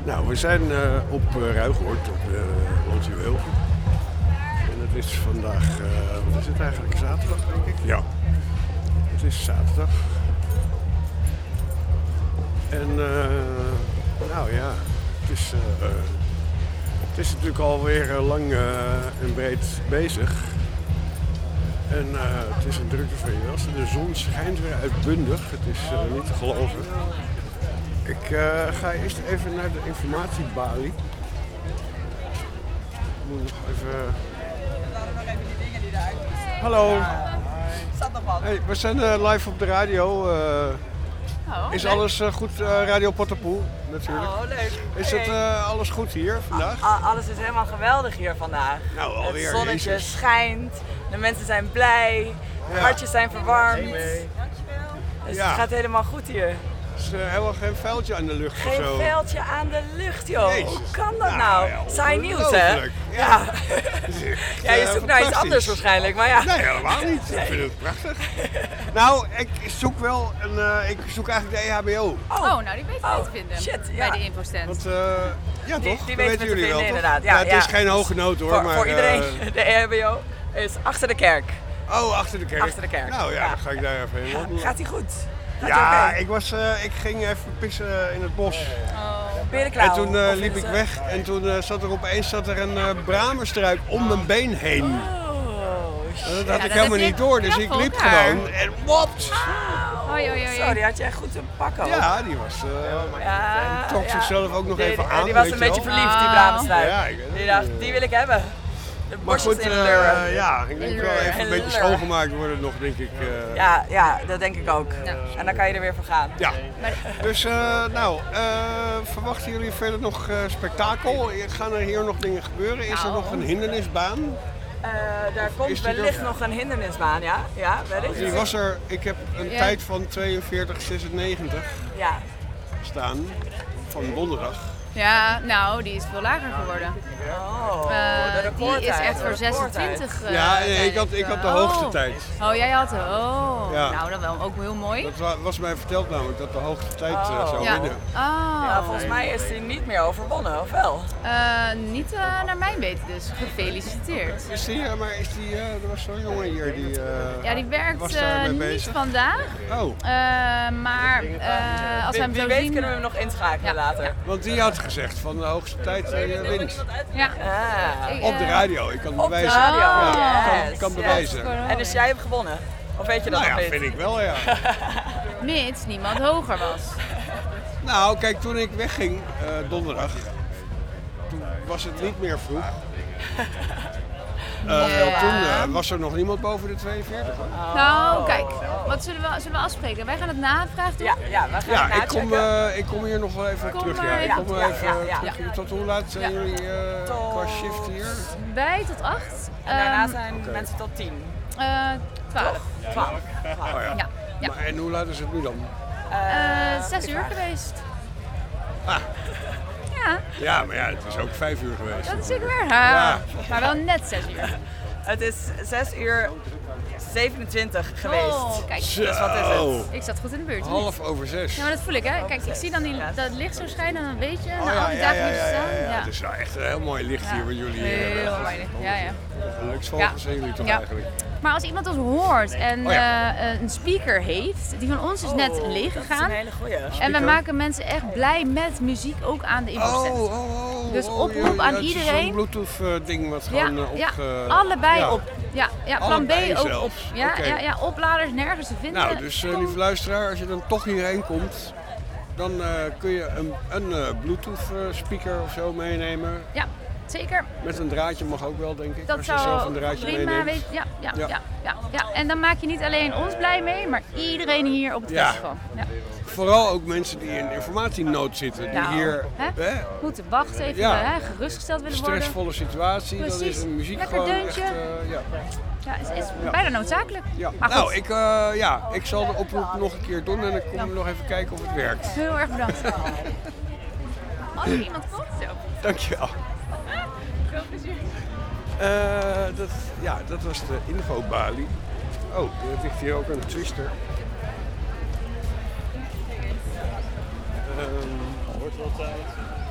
Nou, we zijn op Ruigoord, op Landjuweel. En het is vandaag, wat is het eigenlijk, zaterdag denk ik? Ja, het is zaterdag. En nou ja, het is natuurlijk alweer lang en breed bezig. En het is een drukte van je. De zon schijnt weer uitbundig, het is niet te geloven. Ik ga eerst even naar de informatiebalie. Ik moet nog even... Hallo. Hey, we zijn live op de radio. Is alles goed? Radio Potterpoel natuurlijk. Oh, leuk. Is het alles goed hier vandaag? Alles is helemaal geweldig hier vandaag. Nou, alweer. Het zonnetje Jezus. schijnt, de mensen zijn blij, de hartjes zijn verwarmd. Dus Ja. het gaat helemaal goed hier. Is helemaal geen vuiltje aan de lucht of Geen zo? veldje aan de lucht, joh. Jezus. Hoe kan dat Nou, nou? ja, Saai nieuws, hè? ongelooflijk. Ja. Ja, Je zoekt naar iets anders waarschijnlijk, maar ja. Nee, helemaal niet. Ik vind het prachtig. Nou, ik zoek wel ik zoek eigenlijk de EHBO. Oh, nou die weet je niet te vinden shit, bij ja. de infostand. Want, ja Die toch? Dat weten we te weten jullie wel, vinden, toch? inderdaad. Ja, Ja, het is ja. geen hoge noot hoor, maar... Voor iedereen, de EHBO is achter de kerk. Achter de kerk. Achter de kerk. Nou ja, Ja. dan ga ik daar even heen wandelen. Gaat hij goed? Gaat Ja, hij oké? ik ging even pissen in het bos. Berenklauw, En toen of liep is, ik weg en toen zat er opeens een bramerstruik om mijn been heen. Oh, shit. Dat had ik dat helemaal heb je niet door, dus knap ik voor liep elkaar. gewoon en wopt! Oei, oei, oei. Zo, die had je echt goed te pakken. Ja, die was... Ja, trok zichzelf ook nog even aan, Die was weet een je beetje wel. verliefd, die Brabantstruik. Ja, ik weet het Die dacht, niet. die wil ik hebben. De Maar borstjes goed, in leuren. ja, ik denk wel even een beetje schoongemaakt worden nog, denk ik. Ja, dat denk ik ook. En dan kan je er weer voor gaan. Ja. Dus, verwachten jullie verder nog spektakel? Gaan er hier nog dingen gebeuren? Is er nog een hindernisbaan? Daar komt Is die er? wellicht nog een hindernisbaan, ja? Ja, wellicht. Die was er, ik heb een tijd van 42,96 Ja. staan, van donderdag. Ja, nou, die is veel lager geworden. Oh, de Die is recordtijd. echt voor De recordtijd. 26. Ja, ik had de hoogste tijd. Oh, jij had Ja. Nou, dat wel ook heel mooi. Dat was mij verteld namelijk, dat de hoogste tijd zou Ja. winnen. Ja, volgens mij is die niet meer overwonnen, of wel? Niet naar mijn weten dus. Gefeliciteerd. Er was zo'n jongen hier die Ja, die werkt was daarmee niet bezig. vandaag. Oh, maar als we hem Wie zo weet zien... kunnen we hem nog inschakelen Ja. later. want die had gezegd van de hoogste tijd wint. Ja. Op de radio, ik kan het Op de bewijzen. radio, Ja, yes, kan yes. bewijzen. En dus jij hebt gewonnen? Of weet je dat Nou nog ja, niet? vind ik wel, ja. Mits niemand hoger was. Nou, kijk, toen ik wegging donderdag, toen was het niet meer vroeg. Toen was er nog niemand boven de 42. Nou, kijk. Wat zullen we afspreken? Wij gaan het navraag doen. Ja, we gaan Ja, het nachecken. ik kom hier nog wel even Kom terug. maar Ja. Ik even kom terug. even Ja. terug hier. Tot hoe laat zijn jullie qua shift hier? Wij tot 8. En daarna zijn mensen tot 10. 12. 12. Oh ja. Ja. Ja. Maar, en hoe laat is het nu dan? 6 uur geweest. Ah. Ja, Ja, maar ja, het is ook 5 uur geweest. dat is zeker waar. Ja. Maar wel net 6 uur. Het is 6 uur 27 geweest. Oh, kijk. Dus wat is het? Ik zat goed in de buurt. Half over 6. Ja, maar dat voel ik, hè. Kijk, ik zie dan dat licht zo schijnen en dan weet je, Oh, na al die dagen moeten staan. ja. Het is wel echt een heel mooi licht hier bij jullie. Heel weinig. Ja, ja. Geluksvogels zijn jullie toch Ja. eigenlijk? Maar als iemand ons hoort en Oh ja. een speaker heeft, die van ons is net leeg Dat is gegaan. een hele goeie. En we maken mensen echt blij met muziek, ook aan de infostand. Dus oproep aan het is iedereen. Zo'n Bluetooth ding wat Ja, gewoon ja, opge... allebei ja. op. Ja, plan B Allebei ook op. zelfs. Ja, Oké. ja, opladers nergens te vinden. Nou, dus Kom. lieve luisteraar, als je dan toch hierheen komt, dan kun je een Bluetooth speaker of zo meenemen. Ja, zeker. Met een draadje mag ook wel, denk ik, Dat als je zelf zou een draadje prima meeneemt. weten. Ja, ja, Ja. ja. Ja, ja. En dan maak je niet alleen ons blij mee, maar iedereen hier op het Ja. festival. Ja. Vooral ook mensen die in informatienood zitten, die Nou, hier Moeten wachten even, Ja. Gerustgesteld willen worden. stressvolle situatie, dan Precies. is een muziek Lekker gewoon deuntje. echt... ja. Ja, is bijna noodzakelijk. Ja. Maar goed, Nou, ik zal de oproep nog een keer doen en dan kom ik nog even kijken of het werkt. heel erg bedankt. Als er iemand komt, zo. Dankjewel. Veel plezier. Dat was de infobalie. Oh, er ligt hier ook een twister. Wordt wel tijd.